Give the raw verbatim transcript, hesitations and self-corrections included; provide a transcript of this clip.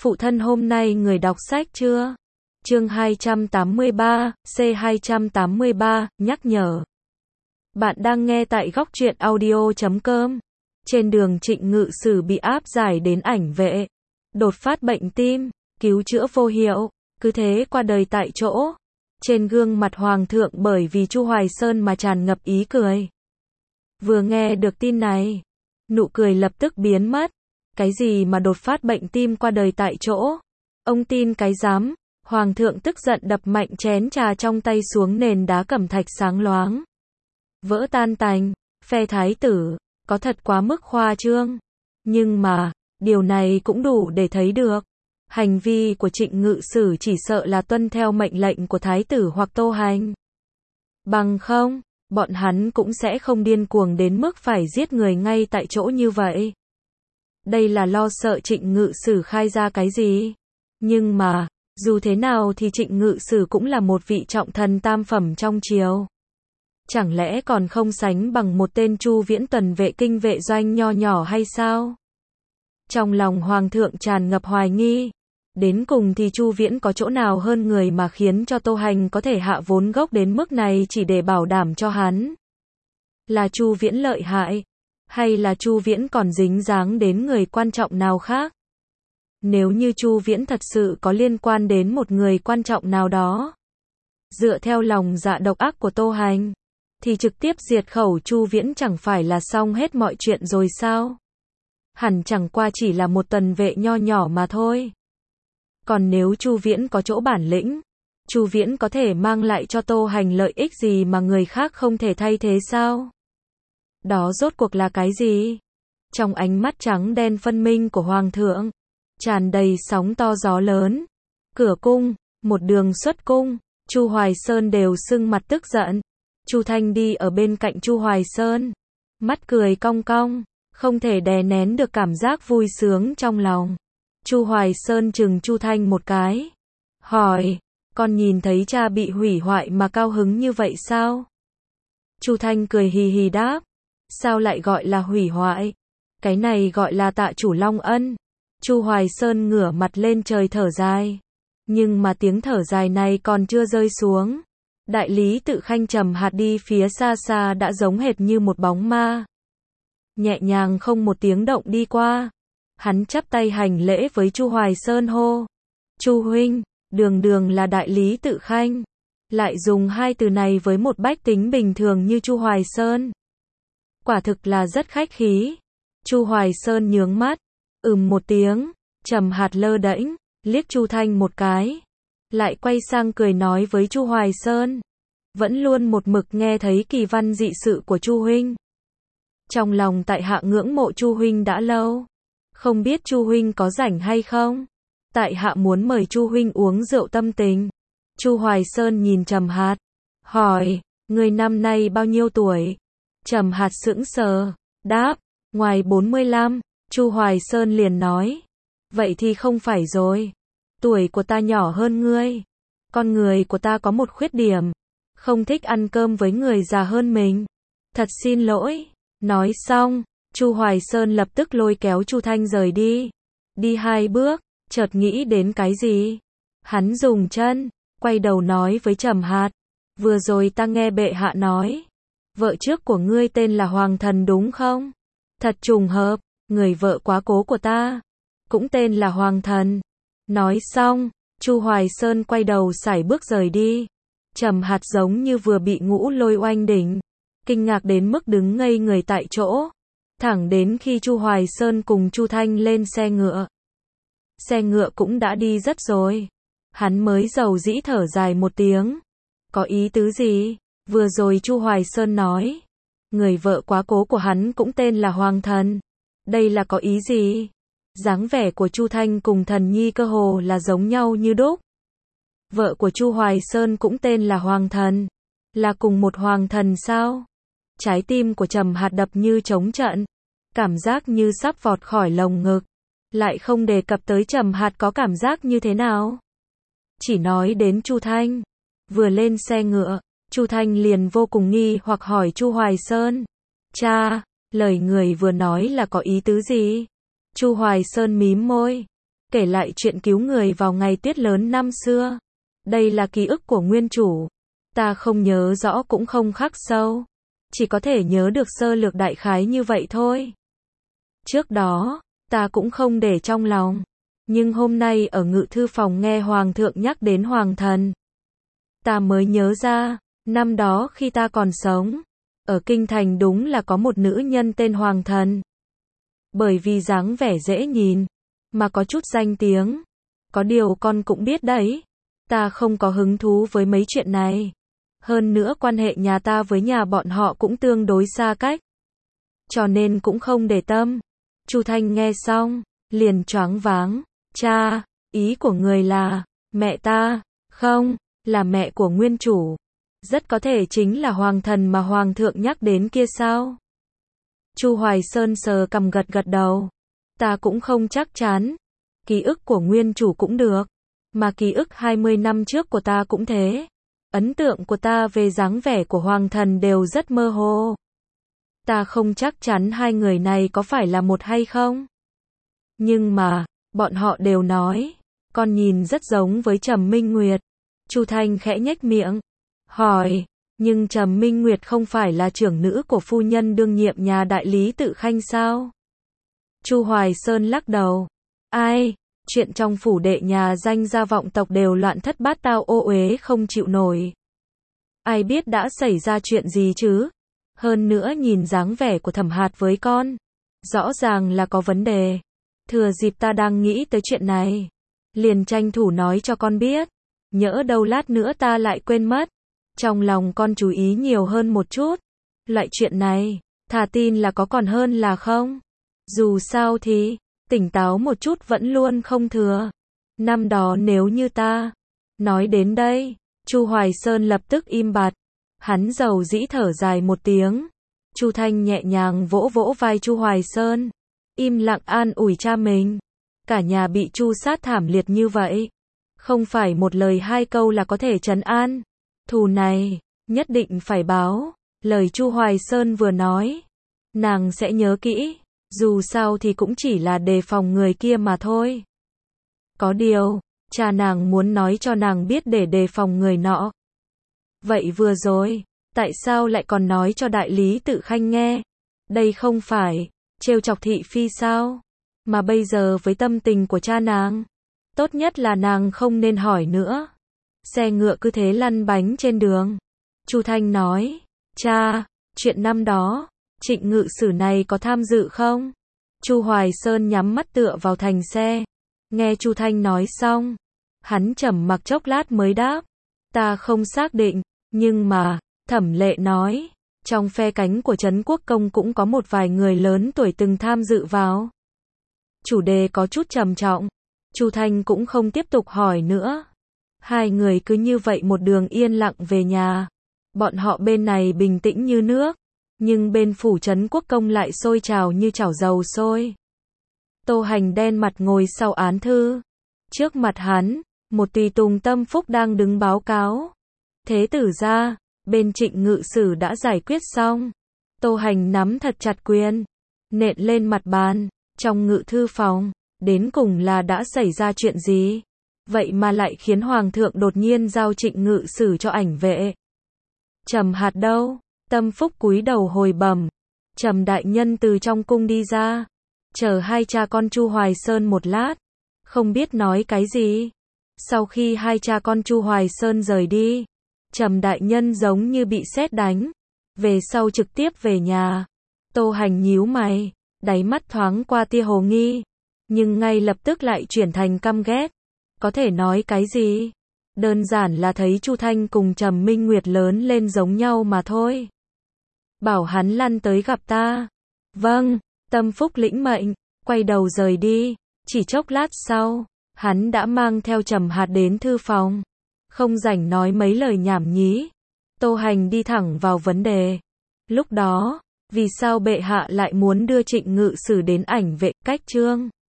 Phụ thân hôm nay người đọc sách chưa? Chương hai trăm tám mươi ba, C hai trăm tám mươi ba, nhắc nhở. Bạn đang nghe tại góc truyện audio chấm com. Trên đường Trịnh Ngự Sử bị áp giải đến ảnh vệ. Đột phát bệnh tim, cứu chữa vô hiệu, cứ thế qua đời tại chỗ. Trên gương mặt Hoàng thượng bởi vì Chu Hoài Sơn mà tràn ngập ý cười. Vừa nghe được tin này, nụ cười lập tức biến mất. Cái gì mà đột phát bệnh tim qua đời tại chỗ? Ông tin cái dám? Hoàng thượng tức giận đập mạnh chén trà trong tay xuống nền đá cẩm thạch sáng loáng. Vỡ tan tành, phe thái tử, có thật quá mức khoa trương. Nhưng mà, điều này cũng đủ để thấy được. Hành vi của Trịnh Ngự Sử chỉ sợ là tuân theo mệnh lệnh của thái tử hoặc Tô Hành. Bằng không, bọn hắn cũng sẽ không điên cuồng đến mức phải giết người ngay tại chỗ như vậy. Đây là lo sợ Trịnh Ngự Sử khai ra cái gì? Nhưng mà, dù thế nào thì Trịnh Ngự Sử cũng là một vị trọng thần tam phẩm trong triều. Chẳng lẽ còn không sánh bằng một tên Chu Viễn tuần vệ kinh vệ doanh nho nhỏ hay sao? Trong lòng Hoàng thượng tràn ngập hoài nghi. Đến cùng thì Chu Viễn có chỗ nào hơn người mà khiến cho Tô Hành có thể hạ vốn gốc đến mức này chỉ để bảo đảm cho hắn? Là Chu Viễn lợi hại? Hay là Chu Viễn còn dính dáng đến người quan trọng nào khác? Nếu như Chu Viễn thật sự có liên quan đến một người quan trọng nào đó, dựa theo lòng dạ độc ác của Tô Hành, thì trực tiếp diệt khẩu Chu Viễn chẳng phải là xong hết mọi chuyện rồi sao? Hẳn chẳng qua chỉ là một tuần vệ nho nhỏ mà thôi. Còn nếu Chu Viễn có chỗ bản lĩnh, Chu Viễn có thể mang lại cho Tô Hành lợi ích gì mà người khác không thể thay thế sao? Đó rốt cuộc là cái gì? Trong ánh mắt trắng đen phân minh của Hoàng thượng, tràn đầy sóng to gió lớn. Cửa cung, một đường xuất cung, Chu Hoài Sơn đều sưng mặt tức giận. Chu Thanh đi ở bên cạnh Chu Hoài Sơn, mắt cười cong cong, không thể đè nén được cảm giác vui sướng trong lòng. Chu Hoài Sơn chừng Chu Thanh một cái, hỏi, con nhìn thấy cha bị hủy hoại mà cao hứng như vậy sao? Chu Thanh cười hì hì đáp, sao lại gọi là hủy hoại? Cái này gọi là tạ chủ long ân. Chu Hoài Sơn ngửa mặt lên trời thở dài. Nhưng mà tiếng thở dài này còn chưa rơi xuống. Đại lý Tự Khanh trầm hạt đi phía xa xa đã giống hệt như một bóng ma. Nhẹ nhàng không một tiếng động đi qua. Hắn chắp tay hành lễ với Chu Hoài Sơn hô. Chu huynh, đường đường là đại lý Tự Khanh. Lại dùng hai từ này với một bách tính bình thường như Chu Hoài Sơn. Quả thực là rất khách khí. Chu Hoài Sơn nhướng mắt, ừm một tiếng, trầm hạt lơ đễnh, liếc Chu Thanh một cái, lại quay sang cười nói với Chu Hoài Sơn, vẫn luôn một mực nghe thấy kỳ văn dị sự của Chu huynh. Trong lòng tại hạ ngưỡng mộ Chu huynh đã lâu, không biết Chu huynh có rảnh hay không? Tại hạ muốn mời Chu huynh uống rượu tâm tình. Chu Hoài Sơn nhìn Trầm Hạt, hỏi, người năm nay bao nhiêu tuổi? Trầm Hạt sững sờ, đáp, ngoài bốn mươi lăm. Chu Hoài Sơn liền nói, vậy thì không phải rồi. Tuổi của ta nhỏ hơn ngươi. Con người của ta có một khuyết điểm, không thích ăn cơm với người già hơn mình. Thật xin lỗi. Nói xong, Chu Hoài Sơn lập tức lôi kéo Chu Thanh rời đi. Đi hai bước, chợt nghĩ đến cái gì. Hắn dùng chân, quay đầu nói với Trầm Hạt, vừa rồi ta nghe bệ hạ nói, vợ trước của ngươi tên là Hoàng Thần đúng không? Thật trùng hợp, người vợ quá cố của ta cũng tên là Hoàng Thần. Nói xong, Chu Hoài Sơn quay đầu sải bước rời đi. Trầm Hạt giống như vừa bị ngũ lôi oanh đỉnh, kinh ngạc đến mức đứng ngây người tại chỗ, thẳng đến khi Chu Hoài Sơn cùng Chu Thanh lên xe ngựa. Xe ngựa cũng đã đi rất rồi, hắn mới dầu dĩ thở dài một tiếng. Có ý tứ gì? Vừa rồi Chu Hoài Sơn nói, người vợ quá cố của hắn cũng tên là Hoàng Thần. Đây là có ý gì? Dáng vẻ của Chu Thanh cùng Thần Nhi cơ hồ là giống nhau như đúc. Vợ của Chu Hoài Sơn cũng tên là Hoàng Thần. Là cùng một Hoàng Thần sao? Trái tim của Trầm Hạt đập như trống trận. Cảm giác như sắp vọt khỏi lồng ngực. Lại không đề cập tới Trầm Hạt có cảm giác như thế nào. Chỉ nói đến Chu Thanh. Vừa lên xe ngựa, Chu Thanh liền vô cùng nghi hoặc hỏi Chu Hoài Sơn. Cha, lời người vừa nói là có ý tứ gì? Chu Hoài Sơn mím môi. kể lại chuyện cứu người vào ngày tuyết lớn năm xưa. Đây là ký ức của nguyên chủ. Ta không nhớ rõ cũng không khắc sâu. Chỉ có thể nhớ được sơ lược đại khái như vậy thôi. Trước đó, ta cũng không để trong lòng. Nhưng hôm nay ở ngự thư phòng nghe Hoàng thượng nhắc đến Hoàng thần. Ta mới nhớ ra, năm đó khi ta còn sống, ở Kinh Thành đúng là có một nữ nhân tên Hoàng thần. Bởi vì dáng vẻ dễ nhìn, mà có chút danh tiếng. Có điều con cũng biết đấy, ta không có hứng thú với mấy chuyện này. Hơn nữa quan hệ nhà ta với nhà bọn họ cũng tương đối xa cách. Cho nên cũng không để tâm. Chu Thanh nghe xong, liền choáng váng. Cha, ý của người là, mẹ ta, không, là mẹ của nguyên chủ. Rất có thể chính là hoàng thần mà hoàng thượng nhắc đến kia sao? Chu Hoài Sơn sờ cằm gật gật đầu. Ta cũng không chắc chắn. Ký ức của nguyên chủ cũng được. Mà ký ức hai mươi năm trước của ta cũng thế. Ấn tượng của ta về dáng vẻ của hoàng thần đều rất mơ hồ. Ta không chắc chắn hai người này có phải là một hay không. Nhưng mà, bọn họ đều nói, con nhìn rất giống với Trầm Minh Nguyệt. Chu Thanh khẽ nhếch miệng, hỏi, nhưng Trầm Minh Nguyệt không phải là trưởng nữ của phu nhân đương nhiệm nhà đại lý Tự Khanh sao? Chu Hoài Sơn lắc đầu, ai, chuyện trong phủ đệ nhà danh gia vọng tộc đều loạn thất bát tao ô uế không chịu nổi. Ai biết đã xảy ra chuyện gì chứ? Hơn nữa nhìn dáng vẻ của Thẩm Hạt với con, rõ ràng là có vấn đề. Thừa dịp ta đang nghĩ tới chuyện này, liền tranh thủ nói cho con biết, nhỡ đâu lát nữa ta lại quên mất. Trong lòng con chú ý nhiều hơn một chút. Loại chuyện này, thà tin là có còn hơn là không. Dù sao thì, tỉnh táo một chút vẫn luôn không thừa. Năm đó nếu như ta, nói đến đây, Chu Hoài Sơn lập tức im bặt. Hắn dầu dĩ thở dài một tiếng. Chu Thanh nhẹ nhàng vỗ vỗ vai Chu Hoài Sơn, im lặng an ủi cha mình. Cả nhà bị tru sát thảm liệt như vậy, không phải một lời hai câu là có thể trấn an. Thù này, nhất định phải báo. Lời Chu Hoài Sơn vừa nói, nàng sẽ nhớ kỹ. Dù sao thì cũng chỉ là đề phòng người kia mà thôi. Có điều, cha nàng muốn nói cho nàng biết để đề phòng người nọ. Vậy vừa rồi, tại sao lại còn nói cho đại lý Tự Khanh nghe? Đây không phải trêu chọc thị phi sao? Mà bây giờ với tâm tình của cha nàng, tốt nhất là nàng không nên hỏi nữa. Xe ngựa cứ thế lăn bánh trên đường. Chu Thanh nói, cha, chuyện năm đó, Trịnh ngự sử này có tham dự không? Chu Hoài Sơn nhắm mắt tựa vào thành xe. Nghe Chu Thanh nói xong, hắn trầm mặc chốc lát mới đáp, ta không xác định, nhưng mà, Thẩm Lệ nói, trong phe cánh của Trấn Quốc Công cũng có một vài người lớn tuổi từng tham dự vào. Chủ đề có chút trầm trọng, Chu Thanh cũng không tiếp tục hỏi nữa. Hai người cứ như vậy một đường yên lặng về nhà. Bọn họ bên này bình tĩnh như nước, nhưng bên phủ Trấn Quốc Công lại sôi trào như chảo dầu sôi. Tô Hành đen mặt ngồi sau án thư. Trước mặt hắn, một tùy tùng Tâm Phúc đang đứng báo cáo. Thế tử gia, bên Trịnh ngự sử đã giải quyết xong. Tô Hành nắm thật chặt quyền, nện lên mặt bàn. Trong ngự thư phòng, đến cùng là đã xảy ra chuyện gì? Vậy mà lại khiến Hoàng thượng đột nhiên giao Trịnh ngự sử cho ảnh vệ. Trầm Hạt đâu? Tâm Phúc cúi đầu hồi bẩm. Trầm đại nhân từ trong cung đi ra, chờ hai cha con Chu Hoài Sơn một lát, không biết nói cái gì. Sau khi hai cha con Chu Hoài Sơn rời đi, Trầm đại nhân giống như bị sét đánh, về sau trực tiếp về nhà. Tô Hành nhíu mày, đáy mắt thoáng qua tia hồ nghi, nhưng ngay lập tức lại chuyển thành căm ghét. Có thể nói cái gì? Đơn giản là thấy Chu Thanh cùng Trầm Minh Nguyệt lớn lên giống nhau mà thôi. Bảo hắn lăn tới gặp ta. Vâng, Tâm Phúc lĩnh mệnh, quay đầu rời đi. Chỉ chốc lát sau, hắn đã mang theo Trầm Hạt đến thư phòng. Không rảnh nói mấy lời nhảm nhí. Tô Hành đi thẳng vào vấn đề. Lúc đó, vì sao bệ hạ lại muốn đưa Trịnh ngự sử đến ảnh vệ cách trương?